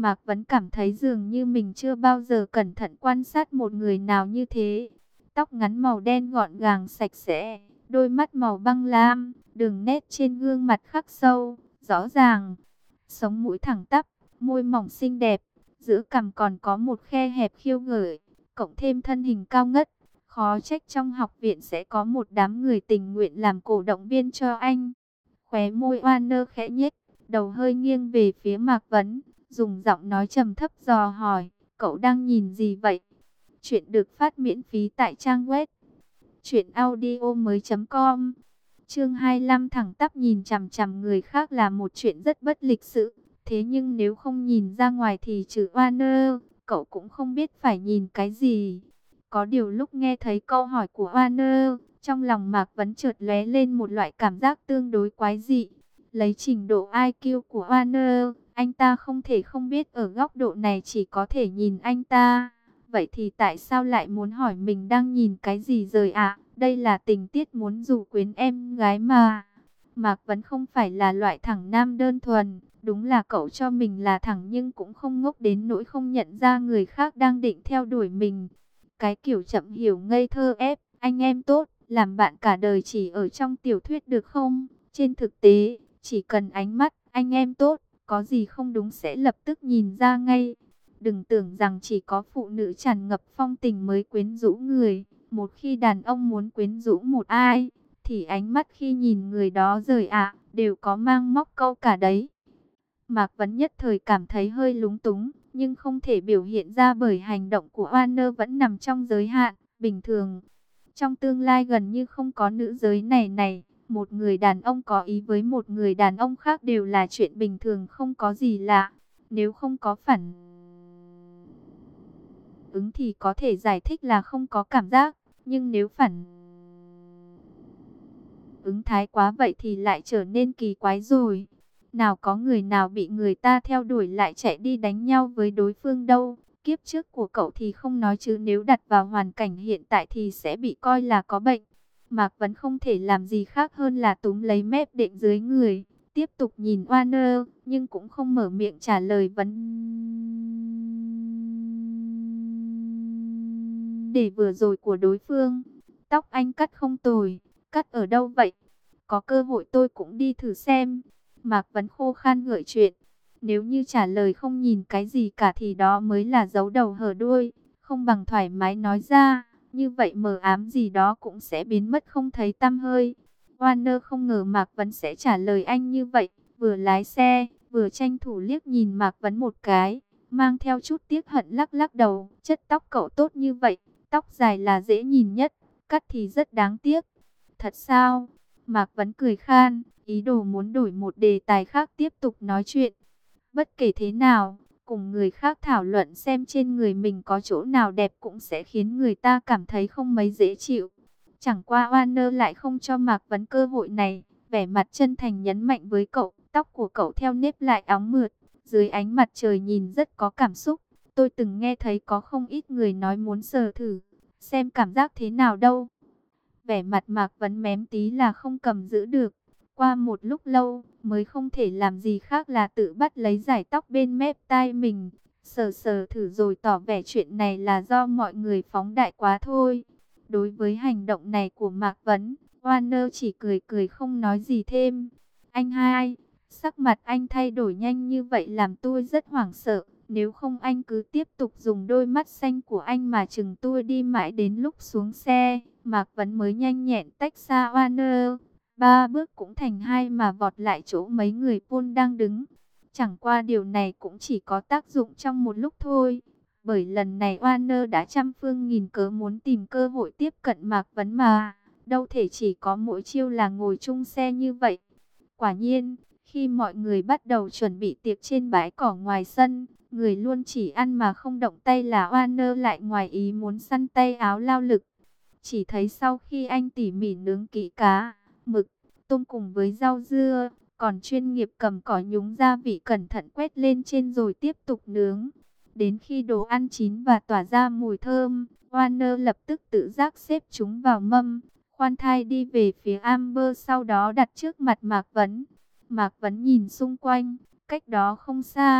Mạc Vấn cảm thấy dường như mình chưa bao giờ cẩn thận quan sát một người nào như thế. Tóc ngắn màu đen gọn gàng sạch sẽ, đôi mắt màu băng lam, đường nét trên gương mặt khắc sâu, rõ ràng. Sống mũi thẳng tắp, môi mỏng xinh đẹp, giữa cằm còn có một khe hẹp khiêu gợi, cộng thêm thân hình cao ngất. Khó trách trong học viện sẽ có một đám người tình nguyện làm cổ động viên cho anh. Khóe môi Warner khẽ nhếch, đầu hơi nghiêng về phía Mạc Vấn, dùng giọng nói trầm thấp dò hỏi, cậu đang nhìn gì vậy? Chuyện được phát miễn phí tại trang web truyệnaudiomoi.com. Chương 25 thẳng tắp nhìn chằm chằm người khác là một chuyện rất bất lịch sự. Thế nhưng nếu không nhìn ra ngoài thì trừ Warner, cậu cũng không biết phải nhìn cái gì. Có điều lúc nghe thấy câu hỏi của Warner, trong lòng Mạc Vấn chợt lóe lên một loại cảm giác tương đối quái dị. Lấy trình độ IQ của Warner, anh ta không thể không biết ở góc độ này chỉ có thể nhìn anh ta. Vậy thì tại sao lại muốn hỏi mình đang nhìn cái gì rồi ạ? Đây là tình tiết muốn dụ quyến em gái mà. Mạc Vấn không phải là loại thẳng nam đơn thuần. Đúng là cậu cho mình là thẳng nhưng cũng không ngốc đến nỗi không nhận ra người khác đang định theo đuổi mình. Cái kiểu chậm hiểu ngây thơ ép, anh em tốt, làm bạn cả đời chỉ ở trong tiểu thuyết được không? Trên thực tế, chỉ cần ánh mắt, anh em tốt, có gì không đúng sẽ lập tức nhìn ra ngay. Đừng tưởng rằng chỉ có phụ nữ tràn ngập phong tình mới quyến rũ người. Một khi đàn ông muốn quyến rũ một ai, thì ánh mắt khi nhìn người đó rời ạ, đều có mang móc câu cả đấy. Mạc Vấn nhất thời cảm thấy hơi lúng túng, nhưng không thể biểu hiện ra bởi hành động của Warner vẫn nằm trong giới hạn, bình thường. Trong tương lai gần như không có nữ giới này, một người đàn ông có ý với một người đàn ông khác đều là chuyện bình thường không có gì lạ. Nếu không có phản ứng thì có thể giải thích là không có cảm giác, nhưng nếu phản ứng thái quá vậy thì lại trở nên kỳ quái rồi. Nào có người nào bị người ta theo đuổi lại chạy đi đánh nhau với đối phương đâu. Kiếp trước của cậu thì không nói chứ nếu đặt vào hoàn cảnh hiện tại thì sẽ bị coi là có bệnh. Mạc Vấn không thể làm gì khác hơn là túm lấy mép đệm dưới người, tiếp tục nhìn Warner, nhưng cũng không mở miệng trả lời vấn đề vừa rồi của đối phương. Tóc anh cắt không tồi, cắt ở đâu vậy? Có cơ hội tôi cũng đi thử xem. Mạc Vấn khô khan gợi chuyện. Nếu như trả lời không nhìn cái gì cả thì đó mới là giấu đầu hở đuôi. Không bằng thoải mái nói ra. Như vậy mờ ám gì đó cũng sẽ biến mất không thấy tăm hơi. Warner không ngờ Mạc Vấn sẽ trả lời anh như vậy. Vừa lái xe, vừa tranh thủ liếc nhìn Mạc Vấn một cái. Mang theo chút tiếc hận lắc lắc đầu. Chất tóc cậu tốt như vậy. Tóc dài là dễ nhìn nhất. Cắt thì rất đáng tiếc. Thật sao? Mạc Vấn cười khan, ý đồ muốn đổi một đề tài khác tiếp tục nói chuyện. Bất kể thế nào, cùng người khác thảo luận xem trên người mình có chỗ nào đẹp cũng sẽ khiến người ta cảm thấy không mấy dễ chịu. Chẳng qua Warner lại không cho Mạc Vấn cơ hội này, vẻ mặt chân thành nhấn mạnh với cậu, tóc của cậu theo nếp lại óng mượt, dưới ánh mặt trời nhìn rất có cảm xúc. Tôi từng nghe thấy có không ít người nói muốn sờ thử, xem cảm giác thế nào đâu. Vẻ mặt Mạc Vấn mém tí là không cầm giữ được. Qua một lúc lâu, mới không thể làm gì khác là tự bắt lấy dải tóc bên mép tai mình. Sờ sờ thử rồi tỏ vẻ chuyện này là do mọi người phóng đại quá thôi. Đối với hành động này của Mạc Vấn, Warner chỉ cười cười không nói gì thêm. Anh hai, sắc mặt anh thay đổi nhanh như vậy làm tôi rất hoảng sợ. Nếu không anh cứ tiếp tục dùng đôi mắt xanh của anh mà chừng tôi đi mãi đến lúc xuống xe. Mạc Vấn mới nhanh nhẹn tách xa Warner. Ba bước cũng thành hai mà vọt lại chỗ mấy người Paul đang đứng. Chẳng qua điều này cũng chỉ có tác dụng trong một lúc thôi. Bởi lần này Warner đã trăm phương nghìn cớ muốn tìm cơ hội tiếp cận Mạc Vấn mà. Đâu thể chỉ có mỗi chiêu là ngồi chung xe như vậy. Quả nhiên, khi mọi người bắt đầu chuẩn bị tiệc trên bãi cỏ ngoài sân, người luôn chỉ ăn mà không động tay là Warner lại ngoài ý muốn săn tay áo lao lực. Chỉ thấy sau khi anh tỉ mỉ nướng kỹ cá, mực, tôm cùng với rau dưa, còn chuyên nghiệp cầm cỏ nhúng gia vị cẩn thận quét lên trên rồi tiếp tục nướng. Đến khi đồ ăn chín và tỏa ra mùi thơm, Warner lập tức tự giác xếp chúng vào mâm, khoan thai đi về phía Amber sau đó đặt trước mặt Mạc Vấn. Mạc Vấn nhìn xung quanh, cách đó không xa,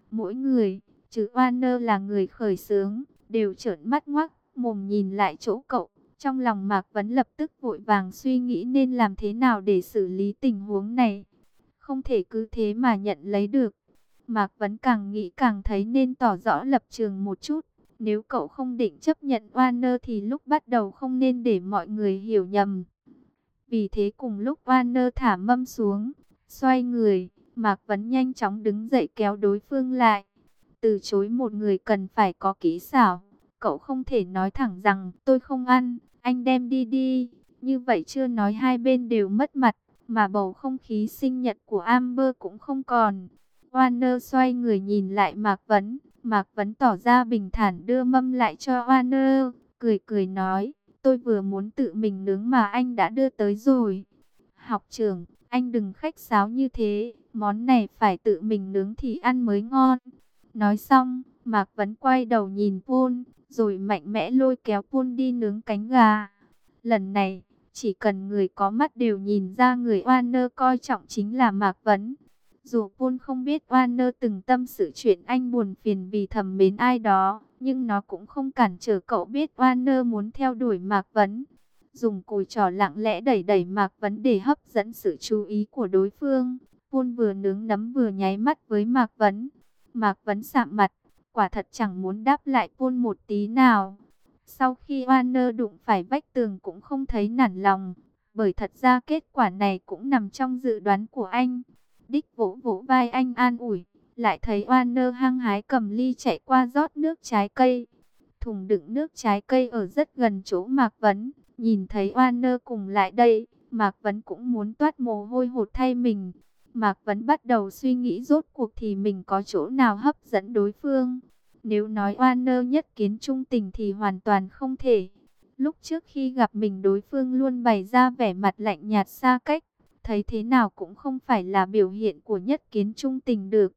Mỗi người, trừ Warner là người khởi xướng, đều trợn mắt ngoác mồm nhìn lại chỗ cậu. Trong lòng Mạc Vấn lập tức vội vàng suy nghĩ nên làm thế nào để xử lý tình huống này. Không thể cứ thế mà nhận lấy được. Mạc Vấn càng nghĩ càng thấy nên tỏ rõ lập trường một chút. Nếu cậu không định chấp nhận Warner thì lúc bắt đầu không nên để mọi người hiểu nhầm. Vì thế cùng lúc Warner thả mâm xuống, xoay người, Mạc Vấn nhanh chóng đứng dậy kéo đối phương lại. Từ chối một người cần phải có kỹ xảo. Cậu không thể nói thẳng rằng tôi không ăn, anh đem đi đi. Như vậy chưa nói hai bên đều mất mặt, mà bầu không khí sinh nhật của Amber cũng không còn. Warner xoay người nhìn lại Mạc Vấn. Mạc Vấn tỏ ra bình thản đưa mâm lại cho Warner, cười cười nói, tôi vừa muốn tự mình nướng mà anh đã đưa tới rồi. Học trưởng, anh đừng khách sáo như thế, món này phải tự mình nướng thì ăn mới ngon. Nói xong, Mạc Vấn quay đầu nhìn Paul, rồi mạnh mẽ lôi kéo Paul đi nướng cánh gà. Lần này, chỉ cần người có mắt đều nhìn ra người Warner coi trọng chính là Mạc Vấn. Dù Paul không biết Warner từng tâm sự chuyện anh buồn phiền vì thầm mến ai đó, nhưng nó cũng không cản trở cậu biết Warner muốn theo đuổi Mạc Vấn. Dùng cùi trỏ lặng lẽ đẩy đẩy Mạc Vấn để hấp dẫn sự chú ý của đối phương. Paul vừa nướng nấm vừa nháy mắt với Mạc Vấn. Mạc Vấn sạm mặt, quả thật chẳng muốn đáp lại Paul một tí nào. Sau khi Warner đụng phải vách tường cũng không thấy nản lòng, bởi thật ra kết quả này cũng nằm trong dự đoán của anh. Dick vỗ vỗ vai anh an ủi, lại thấy Warner hăng hái cầm ly chạy qua rót nước trái cây. Thùng đựng nước trái cây ở rất gần chỗ Mạc Vấn, nhìn thấy Warner cùng lại đây, Mạc Vấn cũng muốn toát mồ hôi hột thay mình. Mạc Vấn bắt đầu suy nghĩ rốt cuộc thì mình có chỗ nào hấp dẫn đối phương. Nếu nói Warner nhất kiến trung tình thì hoàn toàn không thể. Lúc trước khi gặp mình đối phương luôn bày ra vẻ mặt lạnh nhạt xa cách, thấy thế nào cũng không phải là biểu hiện của nhất kiến trung tình được.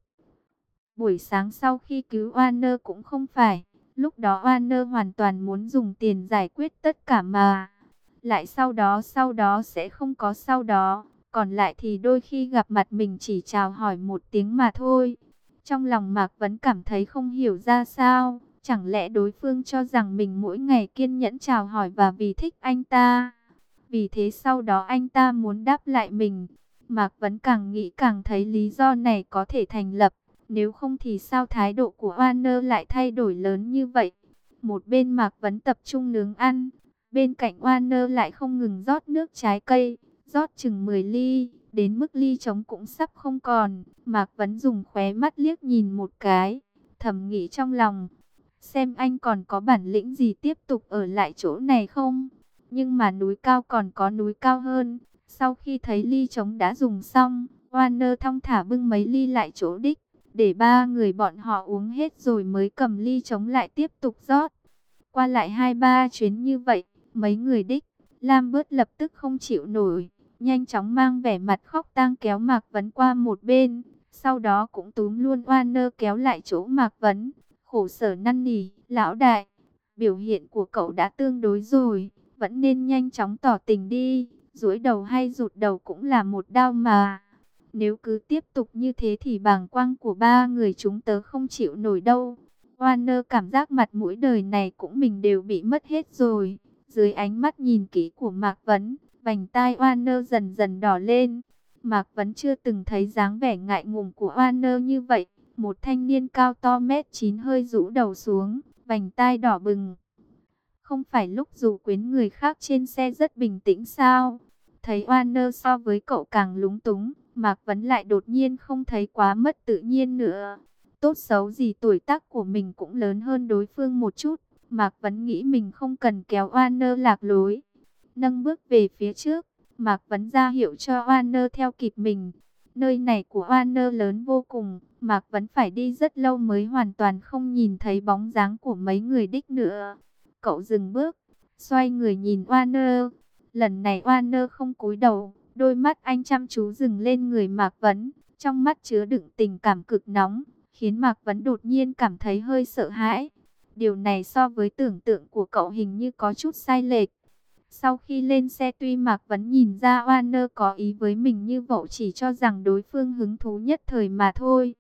Buổi sáng sau khi cứu Warner cũng không phải. Lúc đó Warner hoàn toàn muốn dùng tiền giải quyết tất cả mà. Lại sau đó sẽ không có sau đó. Còn lại thì đôi khi gặp mặt mình chỉ chào hỏi một tiếng mà thôi. Trong lòng Mạc Vấn cảm thấy không hiểu ra sao. Chẳng lẽ đối phương cho rằng mình mỗi ngày kiên nhẫn chào hỏi và vì thích anh ta. Vì thế sau đó anh ta muốn đáp lại mình. Mạc Vấn càng nghĩ càng thấy lý do này có thể thành lập. Nếu không thì sao thái độ của Warner lại thay đổi lớn như vậy? Một bên Mạc Vấn tập trung nướng ăn. Bên cạnh Warner lại không ngừng rót nước trái cây. Rót chừng 10 ly. Đến mức ly trống cũng sắp không còn. Mạc Vấn dùng khóe mắt liếc nhìn một cái. Thầm nghĩ trong lòng. Xem anh còn có bản lĩnh gì tiếp tục ở lại chỗ này không? Nhưng mà núi cao còn có núi cao hơn. Sau khi thấy ly trống đã dùng xong, Warner thong thả bưng mấy ly lại chỗ Dick. Để ba người bọn họ uống hết rồi mới cầm ly trống lại tiếp tục rót. Qua lại 2-3 chuyến như vậy, mấy người Dick, Lambert lập tức không chịu nổi. Nhanh chóng mang vẻ mặt khóc tang kéo Mạc Vấn qua một bên. Sau đó cũng túm luôn Warner kéo lại chỗ Mạc Vấn. Khổ sở năn nỉ, lão đại, biểu hiện của cậu đã tương đối rồi, vẫn nên nhanh chóng tỏ tình đi, duỗi đầu hay rụt đầu cũng là một đau mà. Nếu cứ tiếp tục như thế thì bàng quang của ba người chúng tớ không chịu nổi đâu. Warner cảm giác mặt mũi đời này cũng mình đều bị mất hết rồi. Dưới ánh mắt nhìn kỹ của Mạc Vấn, vành tai Warner dần dần đỏ lên. Mạc Vấn chưa từng thấy dáng vẻ ngại ngùng của Warner như vậy. Một thanh niên cao to 1m9 hơi rũ đầu xuống, vành tai đỏ bừng. Không phải lúc dù quyến người khác trên xe rất bình tĩnh sao? Thấy Warner so với cậu càng lúng túng, Mạc Vấn lại đột nhiên không thấy quá mất tự nhiên nữa. Tốt xấu gì tuổi tác của mình cũng lớn hơn đối phương một chút. Mạc Vấn nghĩ mình không cần kéo Warner lạc lối. Nâng bước về phía trước, Mạc Vấn ra hiệu cho Warner theo kịp mình. Nơi này của Warner lớn vô cùng, Mạc Vấn phải đi rất lâu mới hoàn toàn không nhìn thấy bóng dáng của mấy người Dick nữa. Cậu dừng bước, xoay người nhìn Warner. Lần này Warner không cúi đầu, đôi mắt anh chăm chú dừng lên người Mạc Vấn. Trong mắt chứa đựng tình cảm cực nóng, khiến Mạc Vấn đột nhiên cảm thấy hơi sợ hãi. Điều này so với tưởng tượng của cậu hình như có chút sai lệch. Sau khi lên xe tuy Mạc Vấn nhìn ra Warner có ý với mình như vậy chỉ cho rằng đối phương hứng thú nhất thời mà thôi.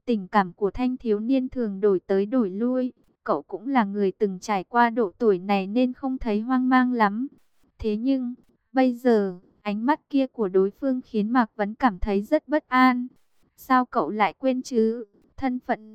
tình cảm của thanh thiếu niên thường đổi tới đổi lui. Cậu cũng là người từng trải qua độ tuổi này nên không thấy hoang mang lắm. Thế nhưng, bây giờ, ánh mắt kia của đối phương khiến Mạc Vấn cảm thấy rất bất an. Sao cậu lại quên chứ? Thân phận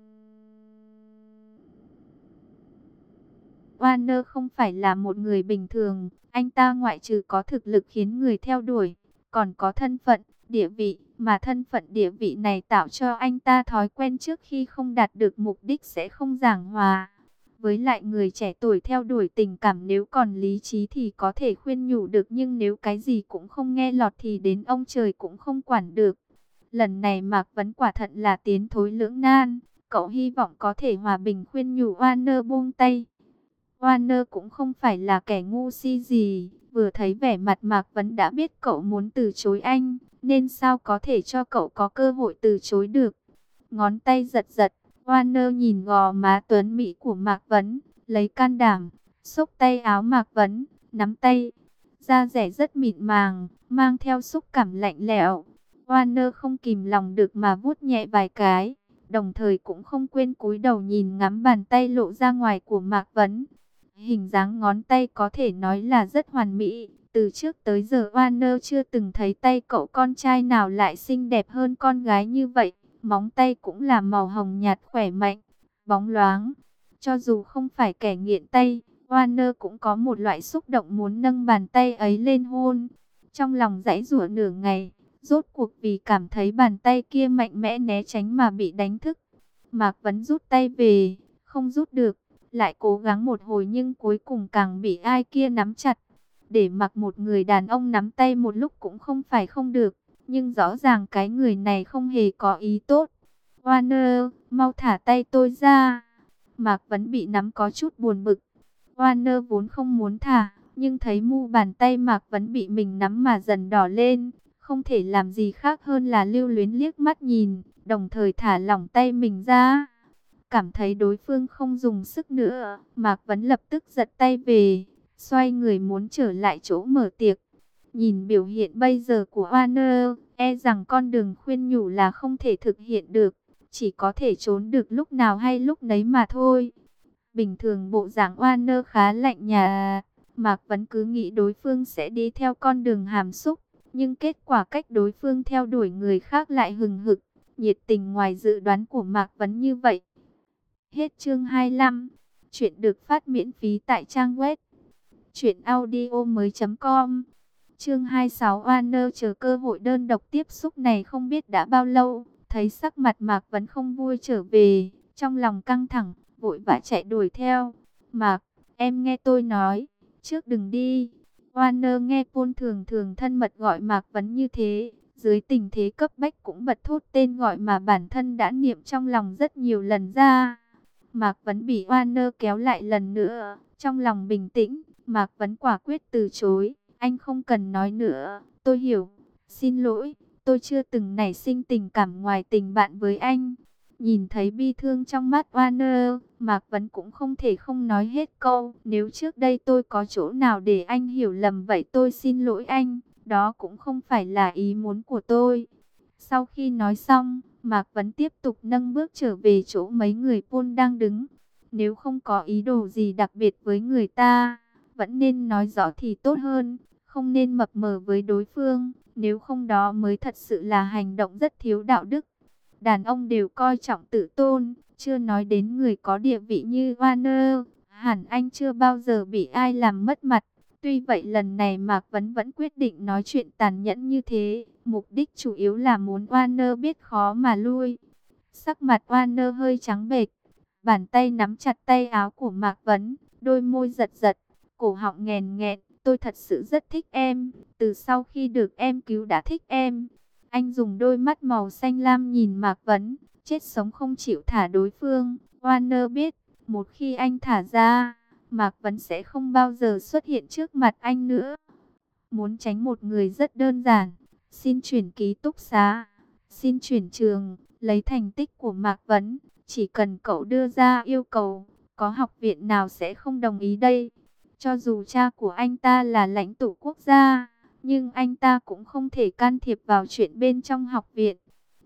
Warner không phải là một người bình thường. Anh ta ngoại trừ có thực lực khiến người theo đuổi, còn có thân phận, địa vị. Mà thân phận địa vị này tạo cho anh ta thói quen trước khi không đạt được mục đích sẽ không giảng hòa. Với lại người trẻ tuổi theo đuổi tình cảm nếu còn lý trí thì có thể khuyên nhủ được. Nhưng nếu cái gì cũng không nghe lọt thì đến ông trời cũng không quản được. Lần này Mạc Vấn quả thật là tiến thối lưỡng nan. Cậu hy vọng có thể hòa bình khuyên nhủ Warner buông tay. Warner cũng không phải là kẻ ngu si gì. Vừa thấy vẻ mặt Mạc Vấn đã biết cậu muốn từ chối anh. Nên sao có thể cho cậu có cơ hội từ chối được. Ngón tay giật giật. Warner nhìn gò má tuấn mỹ của Mạc Vấn. Lấy can đảm. Xốc tay áo Mạc Vấn. Nắm tay. Da dẻ rất mịn màng. Mang theo xúc cảm lạnh lẽo. Warner không kìm lòng được mà vuốt nhẹ vài cái. Đồng thời cũng không quên cúi đầu nhìn ngắm bàn tay lộ ra ngoài của Mạc Vấn. Hình dáng ngón tay có thể nói là rất hoàn mỹ. Từ trước tới giờ Warner chưa từng thấy tay cậu con trai nào lại xinh đẹp hơn con gái như vậy. Móng tay cũng là màu hồng nhạt khỏe mạnh, bóng loáng. Cho dù không phải kẻ nghiện tay, Warner cũng có một loại xúc động muốn nâng bàn tay ấy lên hôn. Trong lòng giãy giụa nửa ngày, rốt cuộc vì cảm thấy bàn tay kia mạnh mẽ né tránh mà bị đánh thức. Mạc Vấn rút tay về, không rút được, lại cố gắng một hồi nhưng cuối cùng càng bị ai kia nắm chặt. Để mặc một người đàn ông nắm tay một lúc cũng không phải không được, nhưng rõ ràng cái người này không hề có ý tốt. Warner, mau thả tay tôi ra. Mạc Vấn bị nắm có chút buồn bực. Warner vốn không muốn thả, nhưng thấy mu bàn tay Mạc Vấn bị mình nắm mà dần đỏ lên. Không thể làm gì khác hơn là lưu luyến liếc mắt nhìn, đồng thời thả lỏng tay mình ra. Cảm thấy đối phương không dùng sức nữa, Mạc Vấn lập tức giật tay về, xoay người muốn trở lại chỗ mở tiệc. Nhìn biểu hiện bây giờ của Warner, e rằng con đường khuyên nhủ là không thể thực hiện được, chỉ có thể trốn được lúc nào hay lúc nấy mà thôi. Bình thường bộ dạng Warner khá lạnh nhạt, Mạc Vấn cứ nghĩ đối phương sẽ đi theo con đường hàm xúc, nhưng kết quả cách đối phương theo đuổi người khác lại hừng hực, nhiệt tình ngoài dự đoán của Mạc Vấn như vậy. Hết chương 25. Chuyện được phát miễn phí tại trang web truyệnaudiomoi.com. Chương 26, Warner chờ cơ hội đơn độc tiếp xúc này không biết đã bao lâu, thấy sắc mặt Mạc Vấn không vui trở về, trong lòng căng thẳng, vội vã chạy đuổi theo. Mạc, em nghe tôi nói, trước đừng đi. Warner nghe Paul thường thường thân mật gọi Mạc Vấn như thế, dưới tình thế cấp bách cũng bật thốt tên gọi mà bản thân đã niệm trong lòng rất nhiều lần ra. Mạc Vấn bị Warner kéo lại lần nữa, trong lòng bình tĩnh, Mạc Vấn quả quyết từ chối. Anh không cần nói nữa, tôi hiểu. Xin lỗi, tôi chưa từng nảy sinh tình cảm ngoài tình bạn với anh. Nhìn thấy bi thương trong mắt Warner, Mạc Vấn cũng không thể không nói hết câu. Nếu trước đây tôi có chỗ nào để anh hiểu lầm vậy tôi xin lỗi anh. Đó cũng không phải là ý muốn của tôi. Sau khi nói xong, Mạc Vấn tiếp tục nâng bước trở về chỗ mấy người Paul đang đứng. Nếu không có ý đồ gì đặc biệt với người ta, vẫn nên nói rõ thì tốt hơn. Không nên mập mờ với đối phương, nếu không đó mới thật sự là hành động rất thiếu đạo đức. Đàn ông đều coi trọng tự tôn, chưa nói đến người có địa vị như Warner. Hẳn anh chưa bao giờ bị ai làm mất mặt. Tuy vậy lần này Mạc Vấn vẫn quyết định nói chuyện tàn nhẫn như thế. Mục đích chủ yếu là muốn Warner biết khó mà lui. Sắc mặt Warner hơi trắng bệch, bàn tay nắm chặt tay áo của Mạc Vấn, đôi môi giật giật, cổ họng nghẹn nghẹn. Tôi thật sự rất thích em, từ sau khi được em cứu đã thích em. Anh dùng đôi mắt màu xanh lam nhìn Mạc Vấn, chết sống không chịu thả đối phương. Warner biết, một khi anh thả ra, Mạc Vấn sẽ không bao giờ xuất hiện trước mặt anh nữa. Muốn tránh một người rất đơn giản, xin chuyển ký túc xá, xin chuyển trường, lấy thành tích của Mạc Vấn. Chỉ cần cậu đưa ra yêu cầu, có học viện nào sẽ không đồng ý đây. Cho dù cha của anh ta là lãnh tụ quốc gia, nhưng anh ta cũng không thể can thiệp vào chuyện bên trong học viện.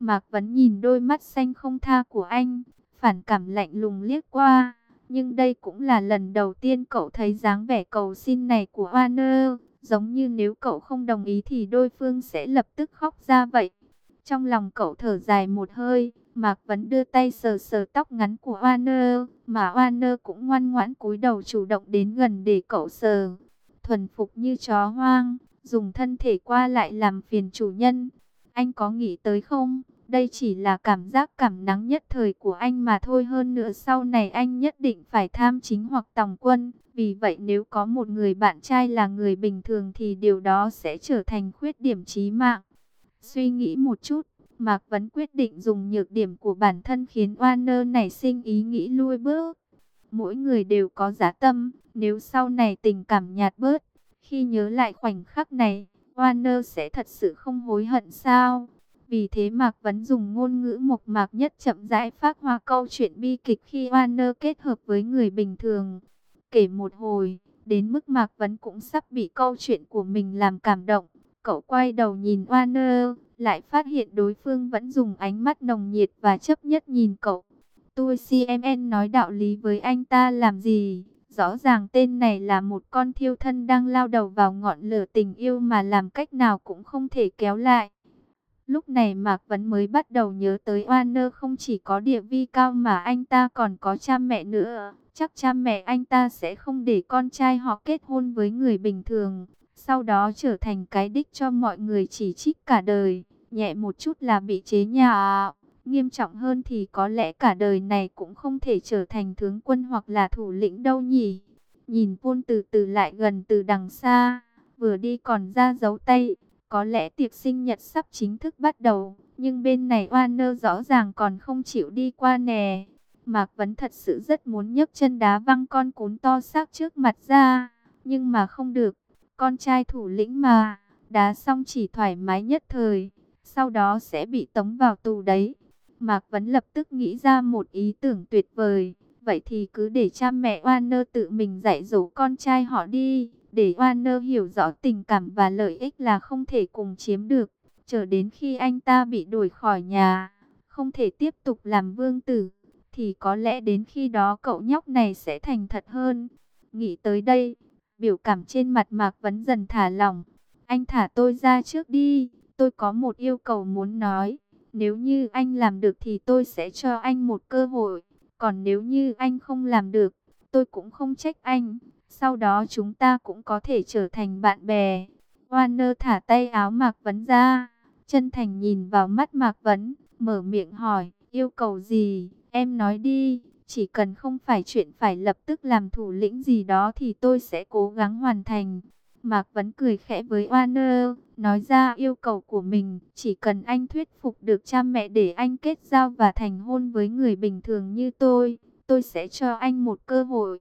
Mạc Vấn nhìn đôi mắt xanh không tha của anh, phản cảm lạnh lùng liếc qua. Nhưng đây cũng là lần đầu tiên cậu thấy dáng vẻ cầu xin này của Warner, giống như nếu cậu không đồng ý thì đối phương sẽ lập tức khóc ra vậy. Trong lòng cậu thở dài một hơi, Mạc Vấn đưa tay sờ sờ tóc ngắn của Warner, mà Warner cũng ngoan ngoãn cúi đầu chủ động đến gần để cậu sờ. Thuần phục như chó hoang, dùng thân thể qua lại làm phiền chủ nhân. Anh có nghĩ tới không? Đây chỉ là cảm giác cảm nắng nhất thời của anh mà thôi, hơn nữa sau này anh nhất định phải tham chính hoặc tòng quân. Vì vậy nếu có một người bạn trai là người bình thường thì điều đó sẽ trở thành khuyết điểm chí mạng. Suy nghĩ một chút, Mạc Vấn quyết định dùng nhược điểm của bản thân khiến Warner nảy sinh ý nghĩ lui bước. Mỗi người đều có dã tâm, nếu sau này tình cảm nhạt bớt, khi nhớ lại khoảnh khắc này, Warner sẽ thật sự không hối hận sao? Vì thế Mạc Vấn dùng ngôn ngữ mộc mạc nhất chậm rãi phác họa câu chuyện bi kịch khi Warner kết hợp với người bình thường. Kể một hồi, đến mức Mạc Vấn cũng sắp bị câu chuyện của mình làm cảm động. Cậu quay đầu nhìn Warner, lại phát hiện đối phương vẫn dùng ánh mắt nồng nhiệt và chấp nhất nhìn cậu. Tôi CMN nói đạo lý với anh ta làm gì? Rõ ràng tên này là một con thiêu thân đang lao đầu vào ngọn lửa tình yêu mà làm cách nào cũng không thể kéo lại. Lúc này Mạc Vấn mới bắt đầu nhớ tới Warner không chỉ có địa vị cao mà anh ta còn có cha mẹ nữa. Chắc cha mẹ anh ta sẽ không để con trai họ kết hôn với người bình thường, sau đó trở thành cái đích cho mọi người chỉ trích cả đời. Nhẹ một chút là bị chế nhạo, nghiêm trọng hơn thì có lẽ cả đời này cũng không thể trở thành tướng quân hoặc là thủ lĩnh đâu nhỉ. Nhìn Paul từ từ lại gần từ đằng xa, vừa đi còn ra dấu tay. Có lẽ tiệc sinh nhật sắp chính thức bắt đầu, nhưng bên này Warner rõ ràng còn không chịu đi qua nè. Mạc Vấn thật sự rất muốn nhấc chân đá văng con cún to xác trước mặt ra, nhưng mà không được. Con trai thủ lĩnh mà, đá xong chỉ thoải mái nhất thời, sau đó sẽ bị tống vào tù đấy. Mạc Vấn lập tức nghĩ ra một ý tưởng tuyệt vời. Vậy thì cứ để cha mẹ Warner tự mình dạy dỗ con trai họ đi, để Warner hiểu rõ tình cảm và lợi ích là không thể cùng chiếm được. Chờ đến khi anh ta bị đuổi khỏi nhà, không thể tiếp tục làm vương tử, thì có lẽ đến khi đó cậu nhóc này sẽ thành thật hơn. Nghĩ tới đây, biểu cảm trên mặt Mạc Vấn dần thả lỏng. Anh thả tôi ra trước đi, tôi có một yêu cầu muốn nói. Nếu như anh làm được thì tôi sẽ cho anh một cơ hội. Còn nếu như anh không làm được, tôi cũng không trách anh. Sau đó chúng ta cũng có thể trở thành bạn bè. Warner thả tay áo Mạc Vấn ra, chân thành nhìn vào mắt Mạc Vấn, mở miệng hỏi, yêu cầu gì? Em nói đi, chỉ cần không phải chuyện phải lập tức làm thủ lĩnh gì đó thì tôi sẽ cố gắng hoàn thành. Mạc Vấn cười khẽ với Warner, nói ra yêu cầu của mình, chỉ cần anh thuyết phục được cha mẹ để anh kết giao và thành hôn với người bình thường như tôi sẽ cho anh một cơ hội.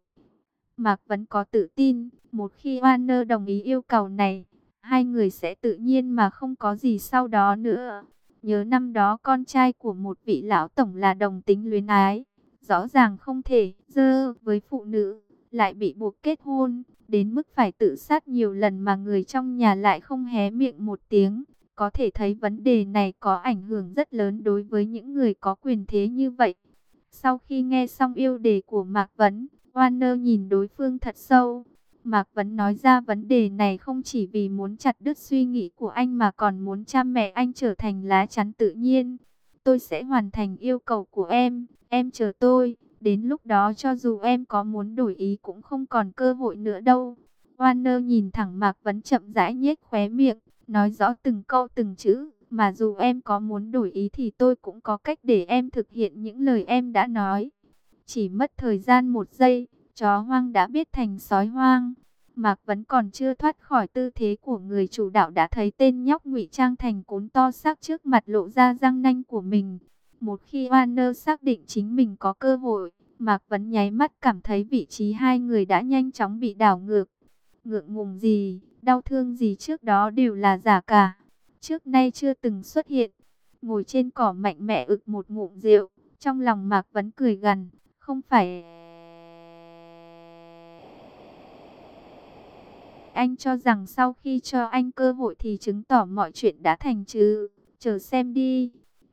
Mạc Vấn có tự tin, một khi Warner đồng ý yêu cầu này, hai người sẽ tự nhiên mà không có gì sau đó nữa. Nhớ năm đó con trai của một vị lão tổng là đồng tính luyến ái, rõ ràng không thể dơ với phụ nữ, lại bị buộc kết hôn, đến mức phải tự sát nhiều lần mà người trong nhà lại không hé miệng một tiếng. Có thể thấy vấn đề này có ảnh hưởng rất lớn đối với những người có quyền thế như vậy. Sau khi nghe xong yêu đề của Mạc Vấn, Warner nhìn đối phương thật sâu. Mạc Vấn nói ra vấn đề này không chỉ vì muốn chặt đứt suy nghĩ của anh mà còn muốn cha mẹ anh trở thành lá chắn tự nhiên. Tôi sẽ hoàn thành yêu cầu của em chờ tôi. Đến lúc đó cho dù em có muốn đổi ý cũng không còn cơ hội nữa đâu. Warner nhìn thẳng Mạc Vấn chậm rãi nhếch khóe miệng, nói rõ từng câu từng chữ. Mà dù em có muốn đổi ý thì tôi cũng có cách để em thực hiện những lời em đã nói. Chỉ mất thời gian một giây, chó hoang đã biết thành sói hoang. Mạc Vấn còn chưa thoát khỏi tư thế của người chủ đạo đã thấy tên nhóc ngụy trang thành cún to xác trước mặt lộ ra răng nanh của mình. Một khi Warner xác định chính mình có cơ hội, Mạc Vấn nháy mắt cảm thấy vị trí hai người đã nhanh chóng bị đảo ngược. Ngượng ngùng gì, đau thương gì trước đó đều là giả cả, trước nay chưa từng xuất hiện. Ngồi trên cỏ mạnh mẽ ực một ngụm rượu, trong lòng Mạc Vấn cười gằn, không phải anh cho rằng sau khi cho anh cơ hội thì chứng tỏ mọi chuyện đã thành chứ? Chờ xem đi.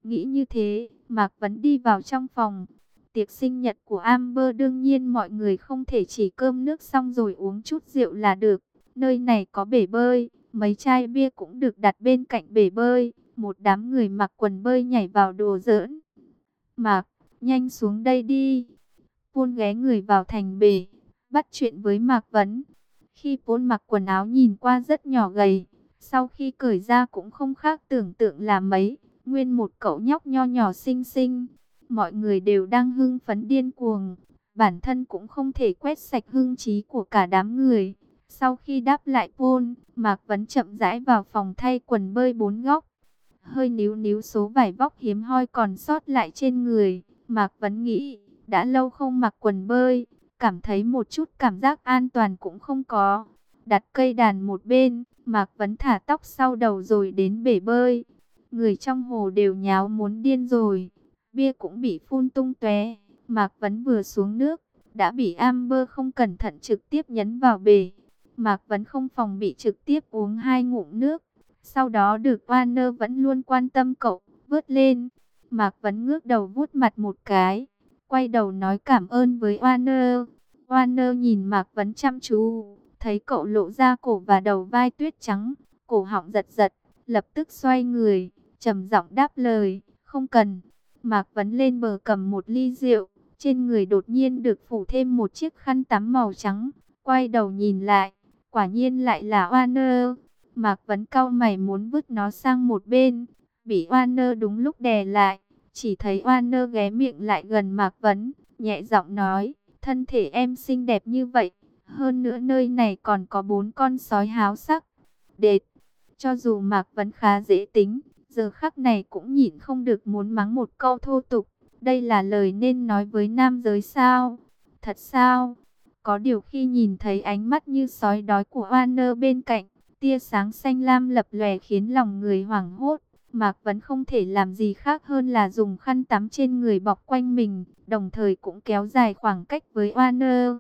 Nghĩ như thế, Mạc Vấn đi vào trong phòng. Tiệc sinh nhật của Amber đương nhiên mọi người không thể chỉ cơm nước xong rồi uống chút rượu là được. Nơi này có bể bơi, mấy chai bia cũng được đặt bên cạnh bể bơi. Một đám người mặc quần bơi nhảy vào đùa giỡn. Mạc, nhanh xuống đây đi. Paul ghé người vào thành bể, bắt chuyện với Mạc Vấn. Khi Paul mặc quần áo nhìn qua rất nhỏ gầy, sau khi cởi ra cũng không khác tưởng tượng là mấy, nguyên một cậu nhóc nho nhỏ xinh xinh. Mọi người đều đang hưng phấn điên cuồng, bản thân cũng không thể quét sạch hưng trí của cả đám người. Sau khi đáp lại Paul, Mạc Vấn chậm rãi vào phòng thay quần bơi 4 góc. Hơi níu níu số vải vóc hiếm hoi còn sót lại trên người, Mạc Vấn nghĩ, đã lâu không mặc quần bơi, cảm thấy một chút cảm giác an toàn cũng không có. Đặt cây đàn một bên, Mạc Vấn thả tóc sau đầu rồi đến bể bơi. Người trong hồ đều nháo muốn điên rồi, bia cũng bị phun tung tóe. Mạc Vấn vừa xuống nước, đã bị Amber không cẩn thận trực tiếp nhấn vào bể. Mạc Vấn không phòng bị trực tiếp uống 2 ngụm nước. Sau đó được Warner vẫn luôn quan tâm cậu, vớt lên. Mạc Vấn ngước đầu vuốt mặt một cái, quay đầu nói cảm ơn với Warner. Warner nhìn Mạc Vấn chăm chú, thấy cậu lộ ra cổ và đầu vai tuyết trắng, cổ họng giật giật, lập tức xoay người, trầm giọng đáp lời, không cần. Mạc Vấn lên bờ cầm một ly rượu, trên người đột nhiên được phủ thêm một chiếc khăn tắm màu trắng, quay đầu nhìn lại, quả nhiên lại là Warner. Mạc Vấn cau mày muốn vứt nó sang một bên, bị Warner đúng lúc đè lại. Chỉ thấy Warner ghé miệng lại gần Mạc Vấn, nhẹ giọng nói, thân thể em xinh đẹp như vậy, hơn nữa nơi này còn có 4 con sói háo sắc. Đệt, cho dù Mạc Vấn khá dễ tính, giờ khắc này cũng nhịn không được muốn mắng một câu thô tục. Đây là lời nên nói với nam giới sao? Thật sao? Có điều khi nhìn thấy ánh mắt như sói đói của Warner bên cạnh, tia sáng xanh lam lập lòe khiến lòng người hoảng hốt. Mạc Vấn không thể làm gì khác hơn là dùng khăn tắm trên người bọc quanh mình, đồng thời cũng kéo dài khoảng cách với Warner.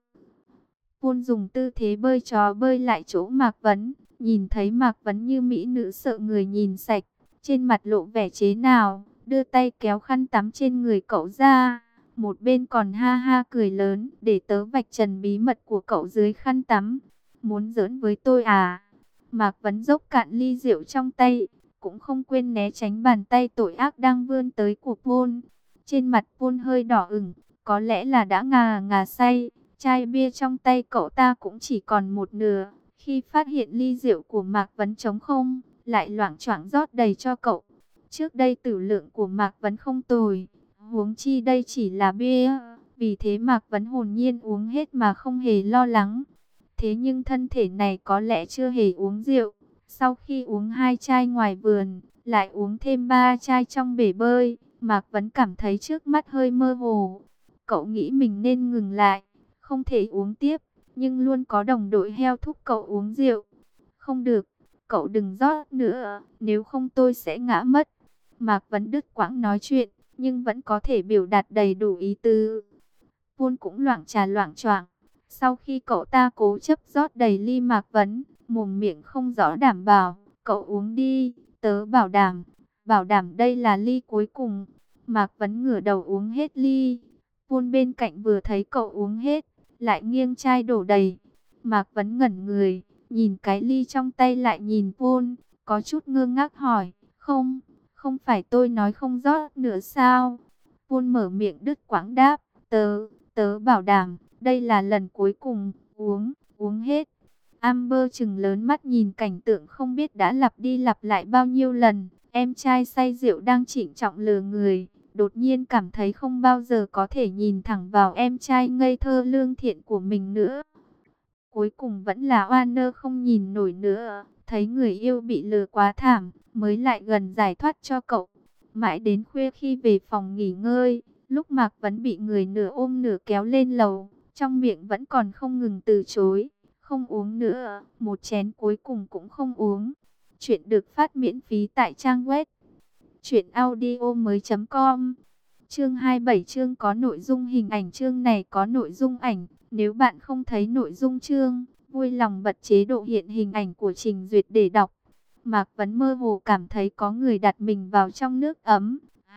Paul dùng tư thế bơi chó bơi lại chỗ Mạc Vấn, nhìn thấy Mạc Vấn như mỹ nữ sợ người nhìn sạch, trên mặt lộ vẻ chế nào, đưa tay kéo khăn tắm trên người cậu ra. Một bên còn ha ha cười lớn, để tớ vạch trần bí mật của cậu dưới khăn tắm. Muốn giỡn với tôi à? Mạc Vấn dốc cạn ly rượu trong tay, cũng không quên né tránh bàn tay tội ác đang vươn tới của Paul. Trên mặt Paul hơi đỏ ửng, có lẽ là đã ngà ngà say. Chai bia trong tay cậu ta cũng chỉ còn một nửa. Khi phát hiện ly rượu của Mạc Vấn trống không, lại loạng choạng rót đầy cho cậu. Trước đây tử lượng của Mạc Vấn không tồi, huống chi đây chỉ là bia. Vì thế Mạc Vấn hồn nhiên uống hết mà không hề lo lắng. Thế nhưng thân thể này có lẽ chưa hề uống rượu. Sau khi uống 2 chai ngoài vườn, lại uống thêm 3 chai trong bể bơi, Mạc Vấn cảm thấy trước mắt hơi mơ hồ. Cậu nghĩ mình nên ngừng lại, không thể uống tiếp, nhưng luôn có đồng đội heo thúc cậu uống rượu. Không được, cậu đừng rót nữa, nếu không tôi sẽ ngã mất. Mạc Vấn đứt quãng nói chuyện, nhưng vẫn có thể biểu đạt đầy đủ ý tứ. Paul cũng loạng trà loạng choạng. Sau khi cậu ta cố chấp rót đầy ly Mạc Vấn, mồm miệng không rõ đảm bảo, cậu uống đi, tớ bảo đảm đây là ly cuối cùng. Mạc Vấn ngửa đầu uống hết ly. Paul bên cạnh vừa thấy cậu uống hết, lại nghiêng chai đổ đầy. Mạc Vấn ngẩn người, nhìn cái ly trong tay lại nhìn Paul, có chút ngơ ngác hỏi, không phải tôi nói không rót nữa sao? Paul mở miệng đứt quãng đáp, tớ bảo đảm, đây là lần cuối cùng, uống hết. Amber trừng lớn mắt nhìn cảnh tượng không biết đã lặp đi lặp lại bao nhiêu lần. Em trai say rượu đang trịnh trọng lừa người, đột nhiên cảm thấy không bao giờ có thể nhìn thẳng vào em trai ngây thơ lương thiện của mình nữa. Cuối cùng vẫn là Warner không nhìn nổi nữa, thấy người yêu bị lừa quá thảm, mới lại gần giải thoát cho cậu. Mãi đến khuya khi về phòng nghỉ ngơi, lúc Mạc Vấn bị người nửa ôm nửa kéo lên lầu, trong miệng vẫn còn không ngừng từ chối. Không uống nữa, một chén cuối cùng cũng không uống. Chuyện được phát miễn phí tại trang web truyệnaudiomoi.com. Chương 27 chương có nội dung hình ảnh. Chương này có nội dung ảnh. Nếu bạn không thấy nội dung chương, vui lòng bật chế độ hiện hình ảnh của trình duyệt để đọc. Mạc Vấn mơ hồ cảm thấy có người đặt mình vào trong nước ấm.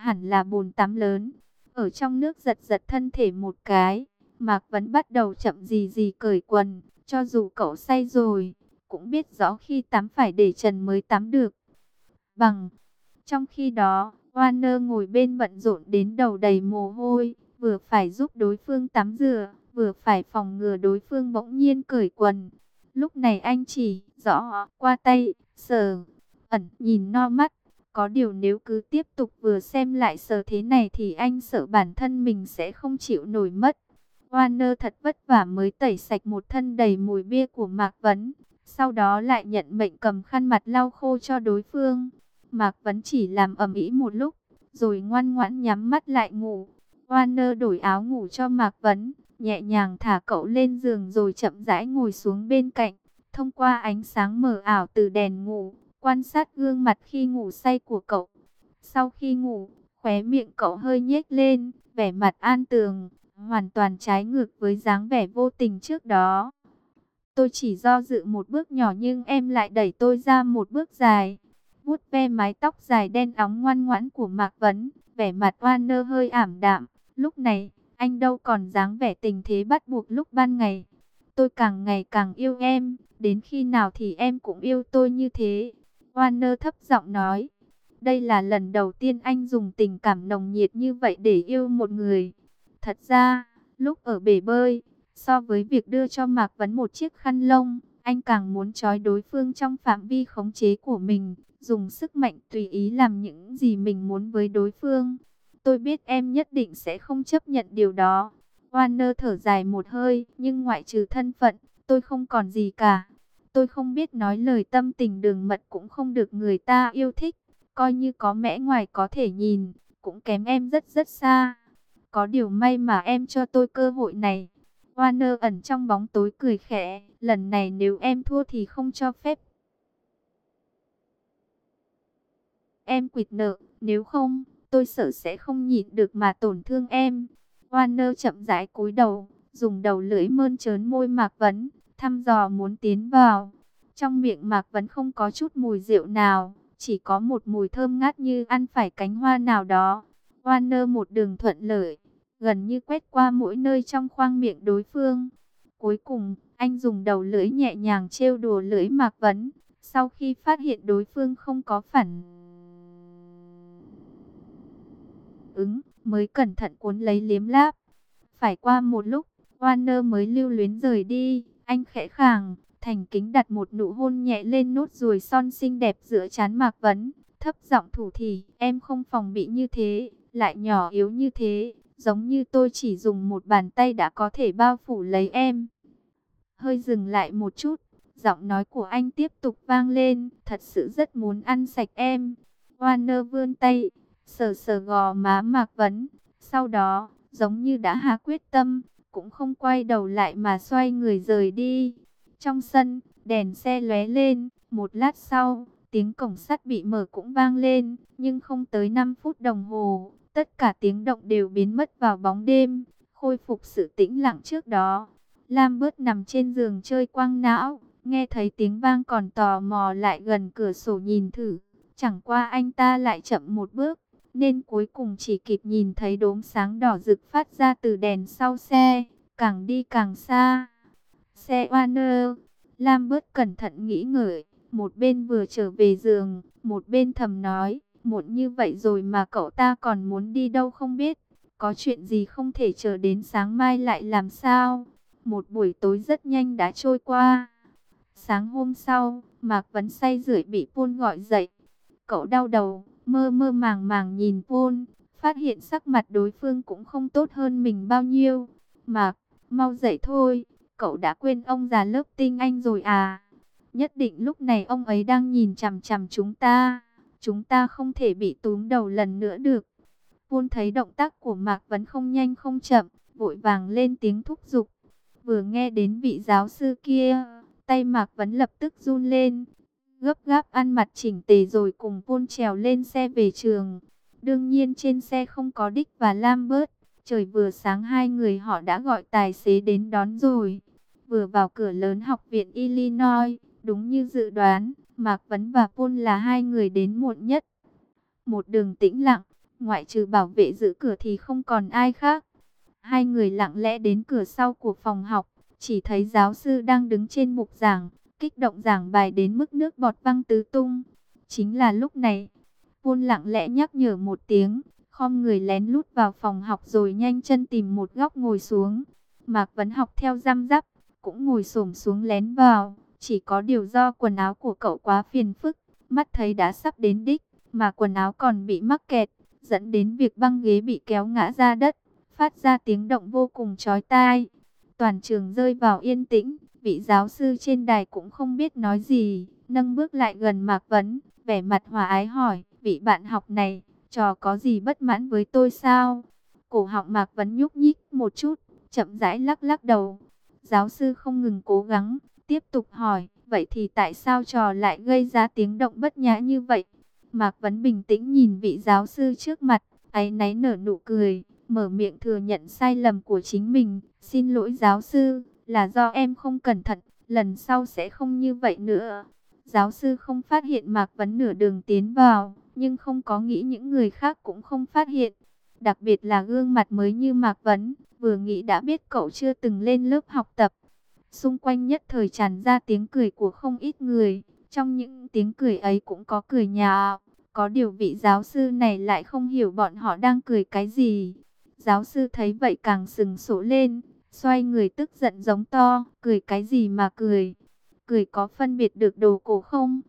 hẳn là bồn tắm lớn. Ở trong nước giật giật thân thể một cái, Mạc Vấn bắt đầu chậm gì gì cởi quần. Cho dù cậu say rồi, cũng biết rõ khi tắm phải để trần mới tắm được. Bằng. Trong khi đó, Warner ngồi bên bận rộn đến đầu đầy mồ hôi, vừa phải giúp đối phương tắm rửa, vừa phải phòng ngừa đối phương bỗng nhiên cởi quần. Lúc này anh chỉ rõ qua tay, sờ, ẩn, nhìn no mắt. Có điều nếu cứ tiếp tục vừa xem lại sờ thế này thì anh sợ bản thân mình sẽ không chịu nổi mất. Warner thật vất vả mới tẩy sạch một thân đầy mùi bia của Mạc Vấn. Sau đó lại nhận mệnh cầm khăn mặt lau khô cho đối phương. Mạc Vấn chỉ làm ầm ĩ một lúc, rồi ngoan ngoãn nhắm mắt lại ngủ. Warner đổi áo ngủ cho Mạc Vấn, nhẹ nhàng thả cậu lên giường rồi chậm rãi ngồi xuống bên cạnh. Thông qua ánh sáng mờ ảo từ đèn ngủ, quan sát gương mặt khi ngủ say của cậu. Sau khi ngủ, khóe miệng cậu hơi nhếch lên, vẻ mặt an tường, hoàn toàn trái ngược với dáng vẻ vô tình trước đó. Tôi chỉ do dự một bước nhỏ nhưng em lại đẩy tôi ra một bước dài. Vuốt ve mái tóc dài đen óng ngoan ngoãn của Mạc Vấn, vẻ mặt Warner hơi ảm đạm. Lúc này, anh đâu còn dáng vẻ tình thế bắt buộc lúc ban ngày. Tôi càng ngày càng yêu em, đến khi nào thì em cũng yêu tôi như thế. Warner thấp giọng nói. Đây là lần đầu tiên anh dùng tình cảm nồng nhiệt như vậy để yêu một người. Thật ra, lúc ở bể bơi, so với việc đưa cho Mạc Vấn một chiếc khăn lông, anh càng muốn trói đối phương trong phạm vi khống chế của mình, dùng sức mạnh tùy ý làm những gì mình muốn với đối phương. Tôi biết em nhất định sẽ không chấp nhận điều đó. Warner thở dài một hơi, nhưng ngoại trừ thân phận, tôi không còn gì cả. Tôi không biết nói lời tâm tình đường mật cũng không được người ta yêu thích. Coi như có mẽ ngoài có thể nhìn, cũng kém em rất rất xa. Có điều may mà em cho tôi cơ hội này. Warner ẩn trong bóng tối cười khẽ. Lần này nếu em thua thì không cho phép em quỵt nợ. Nếu không, tôi sợ sẽ không nhịn được mà tổn thương em. Warner chậm rãi cúi đầu, dùng đầu lưỡi mơn trớn môi Mạc Vấn, thăm dò muốn tiến vào. Trong miệng Mạc Vấn không có chút mùi rượu nào, chỉ có một mùi thơm ngát như ăn phải cánh hoa nào đó. Warner một đường thuận lợi, gần như quét qua mỗi nơi trong khoang miệng đối phương. Cuối cùng, anh dùng đầu lưỡi nhẹ nhàng trêu đùa lưỡi Mạc Vấn. Sau khi phát hiện đối phương không có phản ứng, mới cẩn thận cuốn lấy liếm láp. Phải qua một lúc, Warner mới lưu luyến rời đi. Anh khẽ khàng, thành kính đặt một nụ hôn nhẹ lên nốt ruồi son xinh đẹp giữa trán Mạc Vấn. Thấp giọng thủ thỉ, em không phòng bị như thế, lại nhỏ yếu như thế, giống như tôi chỉ dùng một bàn tay đã có thể bao phủ lấy em. Hơi dừng lại một chút, giọng nói của anh tiếp tục vang lên, thật sự rất muốn ăn sạch em. Warner vươn tay, sờ sờ gò má Mạc Vấn, sau đó, giống như đã hạ quyết tâm, cũng không quay đầu lại mà xoay người rời đi. Trong sân, đèn xe lóe lên, một lát sau, tiếng cổng sắt bị mở cũng vang lên, nhưng không tới 5 phút đồng hồ, tất cả tiếng động đều biến mất vào bóng đêm, khôi phục sự tĩnh lặng trước đó. Lambert nằm trên giường chơi quang não, nghe thấy tiếng vang còn tò mò lại gần cửa sổ nhìn thử. Chẳng qua anh ta lại chậm một bước, nên cuối cùng chỉ kịp nhìn thấy đốm sáng đỏ rực phát ra từ đèn sau xe, càng đi càng xa. Xe Warner, Lambert cẩn thận nghĩ ngợi, một bên vừa trở về giường, một bên thầm nói, muộn như vậy rồi mà cậu ta còn muốn đi đâu không biết, có chuyện gì không thể chờ đến sáng mai lại làm sao. Một buổi tối rất nhanh đã trôi qua. Sáng hôm sau, Mạc Vấn say rưởi bị Paul gọi dậy. Cậu đau đầu, mơ mơ màng màng nhìn Paul, phát hiện sắc mặt đối phương cũng không tốt hơn mình bao nhiêu. Mạc, mau dậy thôi, cậu đã quên ông già lớp tinh anh rồi à? Nhất định lúc này ông ấy đang nhìn chằm chằm chúng ta không thể bị túm đầu lần nữa được. Paul thấy động tác của Mạc Vấn không nhanh không chậm, vội vàng lên tiếng thúc giục. Vừa nghe đến vị giáo sư kia, tay Mạc Vấn lập tức run lên, gấp gáp ăn mặc chỉnh tề rồi cùng Paul trèo lên xe về trường. Đương nhiên trên xe không có Dick và Lambert, trời vừa sáng hai người họ đã gọi tài xế đến đón rồi. Vừa vào cửa lớn học viện Illinois, đúng như dự đoán, Mạc Vấn và Paul là hai người đến muộn nhất. Một đường tĩnh lặng, ngoại trừ bảo vệ giữ cửa thì không còn ai khác. Hai người lặng lẽ đến cửa sau của phòng học, chỉ thấy giáo sư đang đứng trên bục giảng, kích động giảng bài đến mức nước bọt văng tứ tung. Chính là lúc này, Vôn lặng lẽ nhắc nhở một tiếng, khom người lén lút vào phòng học rồi nhanh chân tìm một góc ngồi xuống. Mạc Vấn học theo răm rắp, cũng ngồi xổm xuống lén vào, chỉ có điều do quần áo của cậu quá phiền phức, mắt thấy đã sắp đến đích, mà quần áo còn bị mắc kẹt, dẫn đến việc băng ghế bị kéo ngã ra đất, phát ra tiếng động vô cùng chói tai. Toàn trường rơi vào yên tĩnh, vị giáo sư trên đài cũng không biết nói gì, nâng bước lại gần Mạc Vấn, vẻ mặt hòa ái hỏi, vị bạn học này, trò có gì bất mãn với tôi sao? Cổ họng Mạc Vấn nhúc nhích một chút, chậm rãi lắc lắc đầu. Giáo sư không ngừng cố gắng, tiếp tục hỏi, vậy thì tại sao trò lại gây ra tiếng động bất nhã như vậy? Mạc Vấn bình tĩnh nhìn vị giáo sư trước mặt, áy náy nở nụ cười, mở miệng thừa nhận sai lầm của chính mình. Xin lỗi giáo sư, là do em không cẩn thận, lần sau sẽ không như vậy nữa. Giáo sư không phát hiện Mạc Vấn nửa đường tiến vào, nhưng không có nghĩ những người khác cũng không phát hiện. Đặc biệt là gương mặt mới như Mạc Vấn, vừa nghĩ đã biết cậu chưa từng lên lớp học tập. Xung quanh nhất thời tràn ra tiếng cười của không ít người, trong những tiếng cười ấy cũng có cười nhạo. Có điều vị giáo sư này lại không hiểu bọn họ đang cười cái gì. Giáo sư thấy vậy càng sừng sổ lên, xoay người tức giận giống to, cười cái gì mà cười? Cười có phân biệt được đồ cổ không?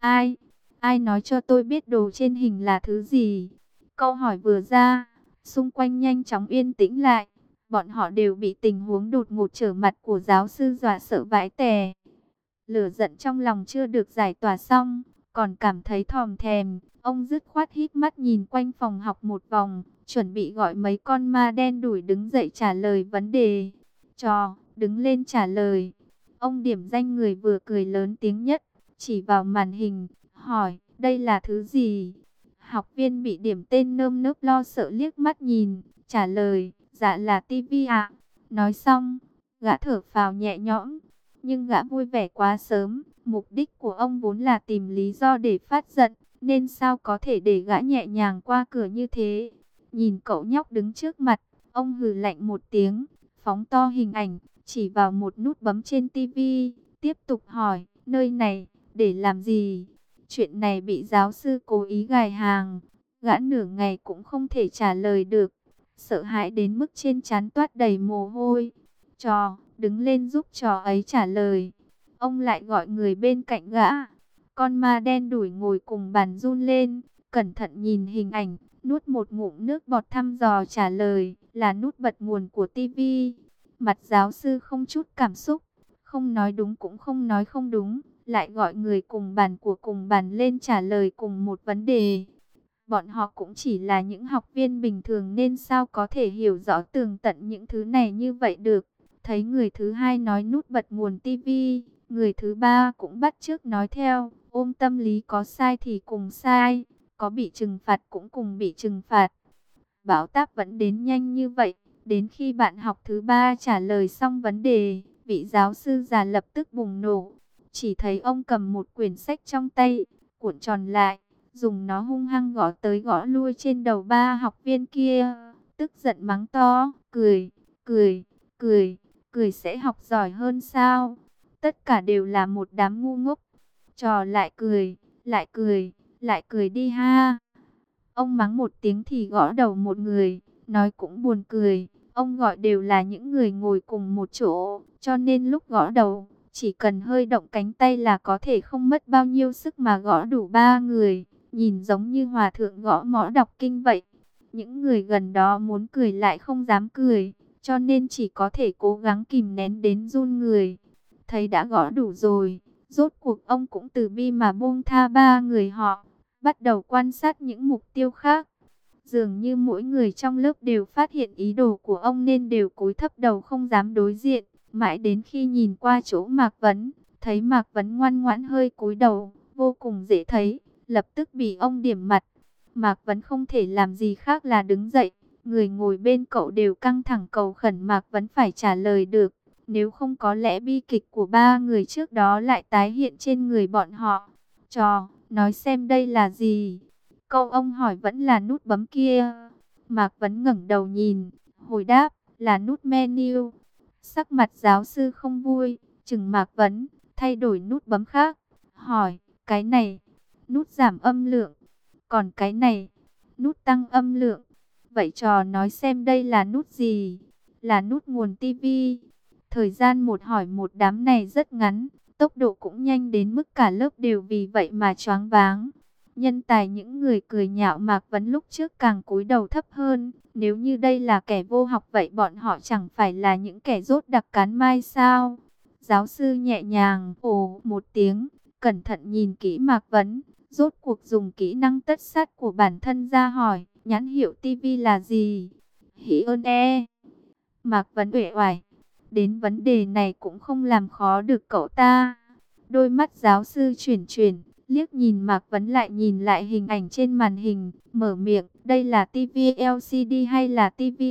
Ai nói cho tôi biết đồ trên hình là thứ gì? Câu hỏi vừa ra, xung quanh nhanh chóng yên tĩnh lại. Bọn họ đều bị tình huống đột ngột trở mặt của giáo sư dọa sợ vãi tè. Lửa giận trong lòng chưa được giải tỏa xong, còn cảm thấy thòm thèm. Ông dứt khoát híp mắt nhìn quanh phòng học một vòng, chuẩn bị gọi mấy con ma đen đuổi đứng dậy trả lời vấn đề. Trò, đứng lên trả lời. Ông điểm danh người vừa cười lớn tiếng nhất, chỉ vào màn hình, hỏi, đây là thứ gì? Học viên bị điểm tên nơm nớp lo sợ liếc mắt nhìn, trả lời, dạ là tivi ạ. Nói xong, gã thở phào nhẹ nhõm, nhưng gã vui vẻ quá sớm. Mục đích của ông vốn là tìm lý do để phát giận, nên sao có thể để gã nhẹ nhàng qua cửa như thế. Nhìn cậu nhóc đứng trước mặt, ông hừ lạnh một tiếng, phóng to hình ảnh, chỉ vào một nút bấm trên tivi, tiếp tục hỏi, nơi này, để làm gì? Chuyện này bị giáo sư cố ý gài hàng, gã nửa ngày cũng không thể trả lời được, sợ hãi đến mức trên trán toát đầy mồ hôi. Trò, đứng lên giúp trò ấy trả lời. Ông lại gọi người bên cạnh gã. Con ma đen đuổi ngồi cùng bàn run lên, cẩn thận nhìn hình ảnh, nuốt một ngụm nước bọt thăm dò trả lời, là nút bật nguồn của tivi. Mặt giáo sư không chút cảm xúc, không nói đúng cũng không nói không đúng, lại gọi người cùng bàn của cùng bàn lên trả lời cùng một vấn đề. Bọn họ cũng chỉ là những học viên bình thường nên sao có thể hiểu rõ tường tận những thứ này như vậy được. Thấy người thứ hai nói nút bật nguồn tivi, người thứ ba cũng bắt chước nói theo, ôm tâm lý có sai thì cùng sai, có bị trừng phạt cũng cùng bị trừng phạt. Bão táp vẫn đến nhanh như vậy, đến khi bạn học thứ ba trả lời xong vấn đề, vị giáo sư già lập tức bùng nổ. Chỉ thấy ông cầm một quyển sách trong tay, cuộn tròn lại, dùng nó hung hăng gõ tới gõ lui trên đầu ba học viên kia, tức giận mắng to, cười, cười, cười, cười sẽ học giỏi hơn sao? Tất cả đều là một đám ngu ngốc. Trò lại cười, lại cười, lại cười đi ha. Ông mắng một tiếng thì gõ đầu một người, nói cũng buồn cười. Ông gọi đều là những người ngồi cùng một chỗ, cho nên lúc gõ đầu, chỉ cần hơi động cánh tay là có thể không mất bao nhiêu sức mà gõ đủ ba người. Nhìn giống như hòa thượng gõ mõ đọc kinh vậy. Những người gần đó muốn cười lại không dám cười, cho nên chỉ có thể cố gắng kìm nén đến run người. Thấy đã gõ đủ rồi, rốt cuộc ông cũng từ bi mà buông tha ba người họ, bắt đầu quan sát những mục tiêu khác. Dường như mỗi người trong lớp đều phát hiện ý đồ của ông nên đều cúi thấp đầu không dám đối diện. Mãi đến khi nhìn qua chỗ Mạc Vấn, thấy Mạc Vấn ngoan ngoãn hơi cúi đầu, vô cùng dễ thấy, lập tức bị ông điểm mặt. Mạc Vấn không thể làm gì khác là đứng dậy, người ngồi bên cậu đều căng thẳng cầu khẩn Mạc Vấn phải trả lời được. Nếu không có lẽ bi kịch của ba người trước đó lại tái hiện trên người bọn họ. Trò, nói xem đây là gì? câu ông hỏi vẫn là nút bấm kia. Mạc Vấn ngẩng đầu nhìn, hồi đáp là nút menu. Sắc mặt giáo sư không vui, chừng Mạc Vấn, thay đổi nút bấm khác. Hỏi, cái này, nút giảm âm lượng. Còn cái này, nút tăng âm lượng. Vậy trò nói xem đây là nút gì? Là nút nguồn tivi. Thời gian một hỏi một đám này rất ngắn, tốc độ cũng nhanh đến mức cả lớp đều vì vậy mà choáng váng. Nhân tài những người cười nhạo Mạc Vấn lúc trước càng cúi đầu thấp hơn. Nếu như đây là kẻ vô học vậy bọn họ chẳng phải là những kẻ rốt đặc cán mai sao? Giáo sư nhẹ nhàng ồ một tiếng, cẩn thận nhìn kỹ Mạc Vấn, rốt cuộc dùng kỹ năng tất sát của bản thân ra hỏi, nhãn hiệu tivi là gì? Hỉ ơn e. Mạc Vấn uể oải, đến vấn đề này cũng không làm khó được cậu ta. Đôi mắt giáo sư chuyển chuyển, liếc nhìn Mạc Vấn lại nhìn lại hình ảnh trên màn hình, mở miệng, đây là tivi LCD hay là tivi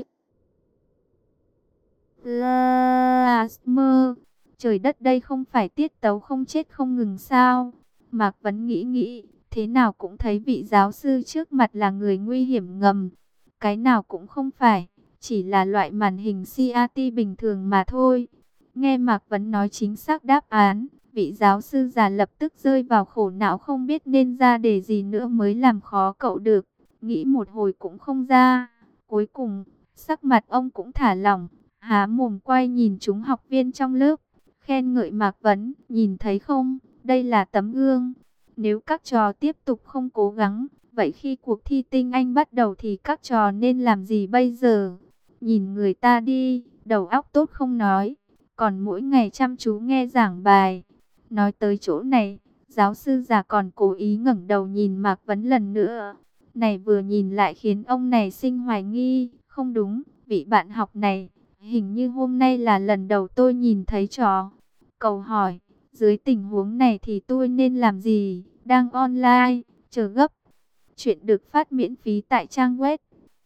plasma? Trời đất, đây không phải tiết tấu không chết không ngừng sao? Mạc Vấn nghĩ, thế nào cũng thấy vị giáo sư trước mặt là người nguy hiểm ngầm. Cái nào cũng không phải, chỉ là loại màn hình CRT bình thường mà thôi. Nghe Mạc Vấn nói chính xác đáp án, vị giáo sư già lập tức rơi vào khổ não không biết nên ra đề gì nữa mới làm khó cậu được. Nghĩ một hồi cũng không ra. Cuối cùng, sắc mặt ông cũng thả lỏng, há mồm quay nhìn chúng học viên trong lớp. Khen ngợi Mạc Vấn, nhìn thấy không, đây là tấm gương. Nếu các trò tiếp tục không cố gắng, vậy khi cuộc thi tinh Anh bắt đầu thì các trò nên làm gì bây giờ? Nhìn người ta đi, đầu óc tốt không nói, còn mỗi ngày chăm chú nghe giảng bài. Nói tới chỗ này, giáo sư già còn cố ý ngẩng đầu nhìn Mạc Vấn lần nữa. Này vừa nhìn lại khiến ông này sinh hoài nghi, không đúng, vị bạn học này, hình như hôm nay là lần đầu tôi nhìn thấy trò. Cậu hỏi, dưới tình huống này thì tôi nên làm gì? Đang online, chờ gấp. Chuyện được phát miễn phí tại trang web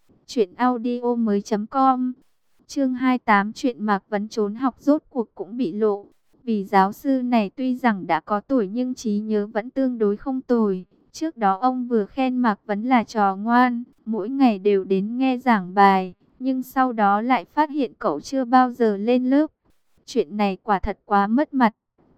truyệnaudiomoi.com. Chương 28, chuyện Mạc Vấn trốn học rốt cuộc cũng bị lộ. Vì giáo sư này tuy rằng đã có tuổi nhưng trí nhớ vẫn tương đối không tồi. Trước đó ông vừa khen Mạc Vấn là trò ngoan, mỗi ngày đều đến nghe giảng bài, nhưng sau đó lại phát hiện cậu chưa bao giờ lên lớp. Chuyện này quả thật quá mất mặt.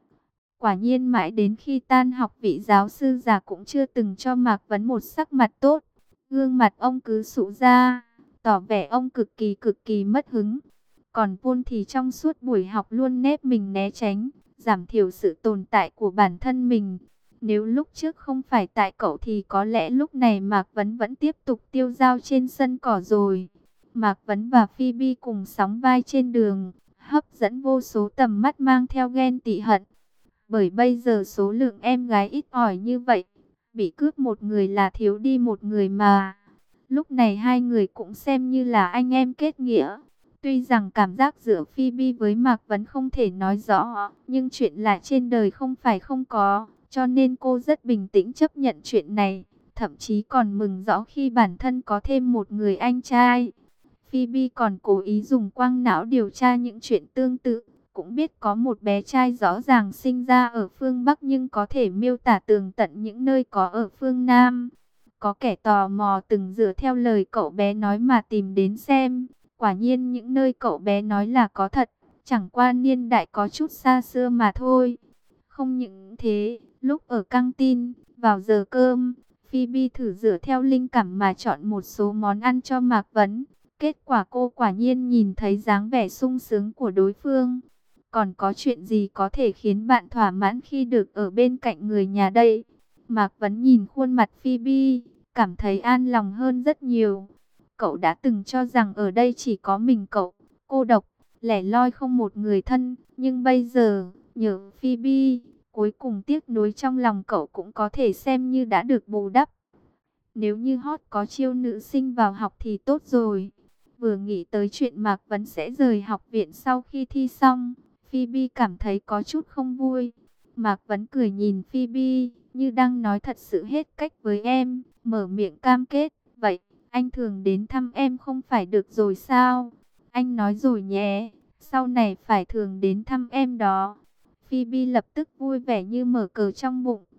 Quả nhiên mãi đến khi tan học vị giáo sư già cũng chưa từng cho Mạc Vấn một sắc mặt tốt. Gương mặt ông cứ sụ ra, tỏ vẻ ông cực kỳ mất hứng. Còn Paul thì trong suốt buổi học luôn nép mình né tránh, giảm thiểu sự tồn tại của bản thân mình. Nếu lúc trước không phải tại cậu thì có lẽ lúc này Mạc Vấn vẫn tiếp tục tiêu dao trên sân cỏ rồi. Mạc Vấn và Phoebe cùng sóng vai trên đường, hấp dẫn vô số tầm mắt mang theo ghen tị hận. Bởi bây giờ số lượng em gái ít ỏi như vậy, bị cướp một người là thiếu đi một người mà. Lúc này hai người cũng xem như là anh em kết nghĩa. Tuy rằng cảm giác giữa Phoebe với Mạc Vấn không thể nói rõ, nhưng chuyện là trên đời không phải không có, cho nên cô rất bình tĩnh chấp nhận chuyện này, thậm chí còn mừng rõ khi bản thân có thêm một người anh trai. Phoebe còn cố ý dùng quang não điều tra những chuyện tương tự, cũng biết có một bé trai rõ ràng sinh ra ở phương Bắc nhưng có thể miêu tả tường tận những nơi có ở phương Nam. Có kẻ tò mò từng dựa theo lời cậu bé nói mà tìm đến xem. Quả nhiên những nơi cậu bé nói là có thật, chẳng qua niên đại có chút xa xưa mà thôi. Không những thế, lúc ở căng tin, vào giờ cơm, Phoebe thử dựa theo linh cảm mà chọn một số món ăn cho Mạc Vấn. Kết quả cô quả nhiên nhìn thấy dáng vẻ sung sướng của đối phương. Còn có chuyện gì có thể khiến bạn thỏa mãn khi được ở bên cạnh người nhà đây? Mạc Vấn nhìn khuôn mặt Phoebe, cảm thấy an lòng hơn rất nhiều. Cậu đã từng cho rằng ở đây chỉ có mình cậu, cô độc, lẻ loi không một người thân. Nhưng bây giờ, nhờ Phoebe, cuối cùng tiếc nuối trong lòng cậu cũng có thể xem như đã được bù đắp. Nếu như hot có chiêu nữ sinh vào học thì tốt rồi. Vừa nghĩ tới chuyện Mạc Vấn sẽ rời học viện sau khi thi xong, Phoebe cảm thấy có chút không vui. Mạc Vấn cười nhìn Phoebe, như đang nói thật sự hết cách với em, mở miệng cam kết. Vậy, anh thường đến thăm em không phải được rồi sao? Anh nói rồi nhé, sau này phải thường đến thăm em đó. Phoebe lập tức vui vẻ như mở cờ trong bụng.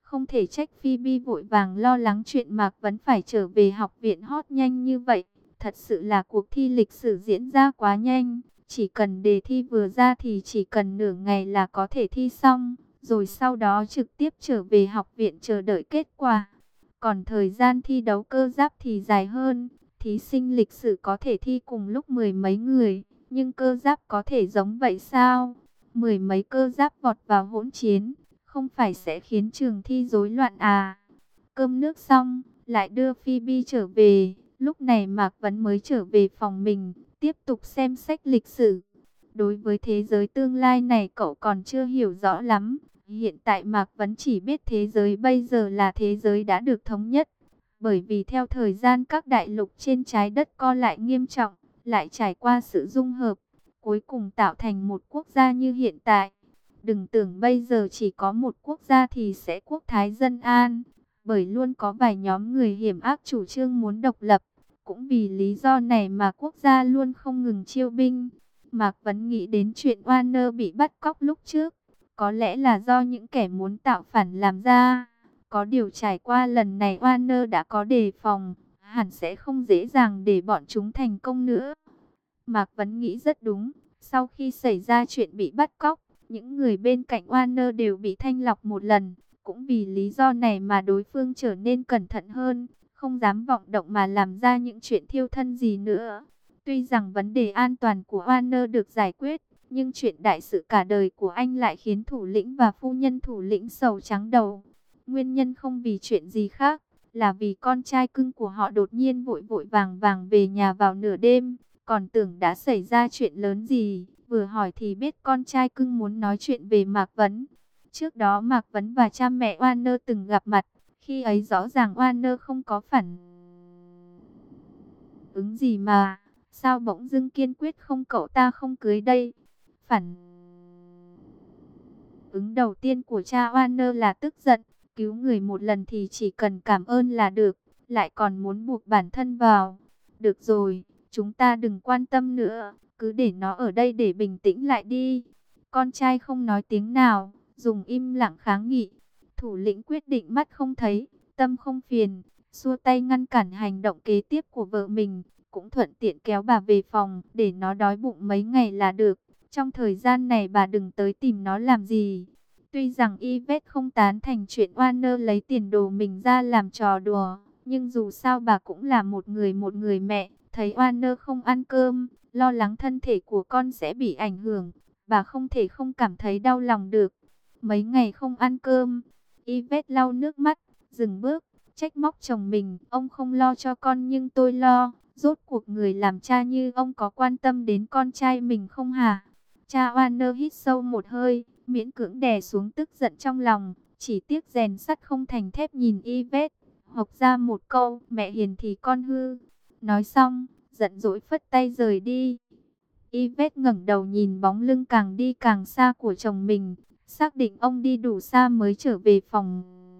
Không thể trách Phoebe vội vàng lo lắng chuyện Mạc Vấn phải trở về học viện hot nhanh như vậy. Thật sự là cuộc thi lịch sử diễn ra quá nhanh. Chỉ cần đề thi vừa ra thì chỉ cần nửa ngày là có thể thi xong. Rồi sau đó trực tiếp trở về học viện chờ đợi kết quả. Còn thời gian thi đấu cơ giáp thì dài hơn. Thí sinh lịch sử có thể thi cùng lúc mười mấy người. Nhưng cơ giáp có thể giống vậy sao? Mười mấy cơ giáp vọt vào hỗn chiến. Không phải sẽ khiến trường thi rối loạn à? Cơm nước xong, lại đưa Phoebe trở về. Lúc này Mạc Vấn mới trở về phòng mình, tiếp tục xem sách lịch sử. Đối với thế giới tương lai này cậu còn chưa hiểu rõ lắm. Hiện tại Mạc Vấn chỉ biết thế giới bây giờ là thế giới đã được thống nhất. Bởi vì theo thời gian các đại lục trên trái đất co lại nghiêm trọng, lại trải qua sự dung hợp, cuối cùng tạo thành một quốc gia như hiện tại. Đừng tưởng bây giờ chỉ có một quốc gia thì sẽ quốc thái dân an, bởi luôn có vài nhóm người hiểm ác chủ trương muốn độc lập. Cũng vì lý do này mà quốc gia luôn không ngừng chiêu binh. Mạc Vấn nghĩ đến chuyện Warner bị bắt cóc lúc trước. Có lẽ là do những kẻ muốn tạo phản làm ra. Có điều trải qua lần này Warner đã có đề phòng, hẳn sẽ không dễ dàng để bọn chúng thành công nữa. Mạc Vấn nghĩ rất đúng. Sau khi xảy ra chuyện bị bắt cóc, những người bên cạnh Warner đều bị thanh lọc một lần. Cũng vì lý do này mà đối phương trở nên cẩn thận hơn, không dám vọng động mà làm ra những chuyện thiêu thân gì nữa. Tuy rằng vấn đề an toàn của Warner được giải quyết, nhưng chuyện đại sự cả đời của anh lại khiến thủ lĩnh và phu nhân thủ lĩnh sầu trắng đầu. Nguyên nhân không vì chuyện gì khác, là vì con trai cưng của họ đột nhiên vội vội vàng vàng về nhà vào nửa đêm, còn tưởng đã xảy ra chuyện lớn gì. Vừa hỏi thì biết con trai cưng muốn nói chuyện về Mạc Vấn. Trước đó Mạc Vấn và cha mẹ Warner từng gặp mặt, khi ấy rõ ràng Warner không có phản ứng gì mà, sao bỗng dưng kiên quyết không cậu ta không cưới đây. Phản ứng đầu tiên của cha Warner là tức giận, cứu người một lần thì chỉ cần cảm ơn là được, lại còn muốn buộc bản thân vào. Được rồi, chúng ta đừng quan tâm nữa, cứ để nó ở đây để bình tĩnh lại đi. Con trai không nói tiếng nào, dùng im lặng kháng nghị. Thủ lĩnh quyết định mắt không thấy, tâm không phiền, xua tay ngăn cản hành động kế tiếp của vợ mình, cũng thuận tiện kéo bà về phòng, để nó đói bụng mấy ngày là được. Trong thời gian này bà đừng tới tìm nó làm gì. Tuy rằng Yvette không tán thành chuyện Warner lấy tiền đồ mình ra làm trò đùa, nhưng dù sao bà cũng là một người mẹ. Thấy Warner không ăn cơm, lo lắng thân thể của con sẽ bị ảnh hưởng, bà không thể không cảm thấy đau lòng được. Mấy ngày không ăn cơm, Yvette lau nước mắt, dừng bước, trách móc chồng mình. Ông không lo cho con nhưng tôi lo. Rốt cuộc người làm cha như ông có quan tâm đến con trai mình không hả? Cha Warner hít sâu một hơi, miễn cưỡng đè xuống tức giận trong lòng. Chỉ tiếc rèn sắt không thành thép nhìn Yvette, học ra một câu, mẹ hiền thì con hư. Nói xong, giận dỗi phất tay rời đi. Yvette ngẩng đầu nhìn bóng lưng càng đi càng xa của chồng mình, xác định ông đi đủ xa mới trở về phòng.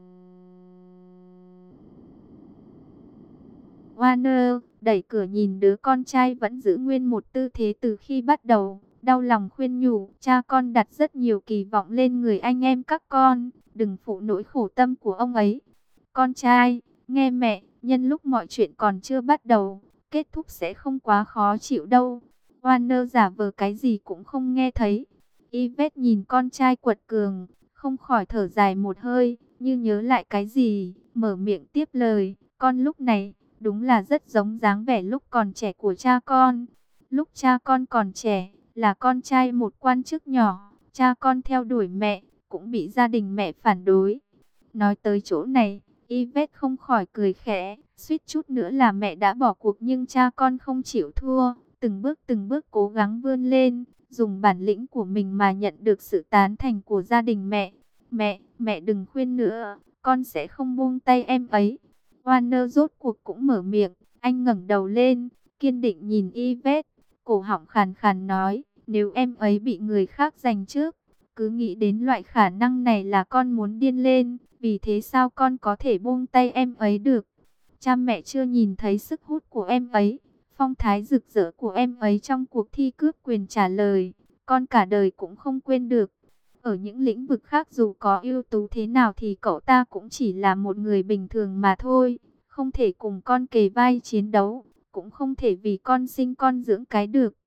Warner đẩy cửa nhìn đứa con trai vẫn giữ nguyên một tư thế từ khi bắt đầu, đau lòng khuyên nhủ, cha con đặt rất nhiều kỳ vọng lên người anh em các con, đừng phụ nỗi khổ tâm của ông ấy. Con trai, nghe mẹ, nhân lúc mọi chuyện còn chưa bắt đầu, kết thúc sẽ không quá khó chịu đâu. Warner giả vờ cái gì cũng không nghe thấy. Yvette nhìn con trai quật cường, không khỏi thở dài một hơi, như nhớ lại cái gì, mở miệng tiếp lời, con lúc này đúng là rất giống dáng vẻ lúc còn trẻ của cha con. Lúc cha con còn trẻ, là con trai một quan chức nhỏ, cha con theo đuổi mẹ, cũng bị gia đình mẹ phản đối. Nói tới chỗ này, Yvette không khỏi cười khẽ, suýt chút nữa là mẹ đã bỏ cuộc nhưng cha con không chịu thua, từng bước cố gắng vươn lên, dùng bản lĩnh của mình mà nhận được sự tán thành của gia đình mẹ. Mẹ đừng khuyên nữa, con sẽ không buông tay em ấy. Warner rốt cuộc cũng mở miệng, anh ngẩng đầu lên, kiên định nhìn Yvette, cổ họng khàn khàn nói, nếu em ấy bị người khác giành trước, cứ nghĩ đến loại khả năng này là con muốn điên lên, vì thế sao con có thể buông tay em ấy được. Cha mẹ chưa nhìn thấy sức hút của em ấy, phong thái rực rỡ của em ấy trong cuộc thi cướp quyền trả lời, con cả đời cũng không quên được. Ở những lĩnh vực khác dù có ưu tú thế nào thì cậu ta cũng chỉ là một người bình thường mà thôi. Không thể cùng con kề vai chiến đấu, cũng không thể vì con sinh con dưỡng cái được.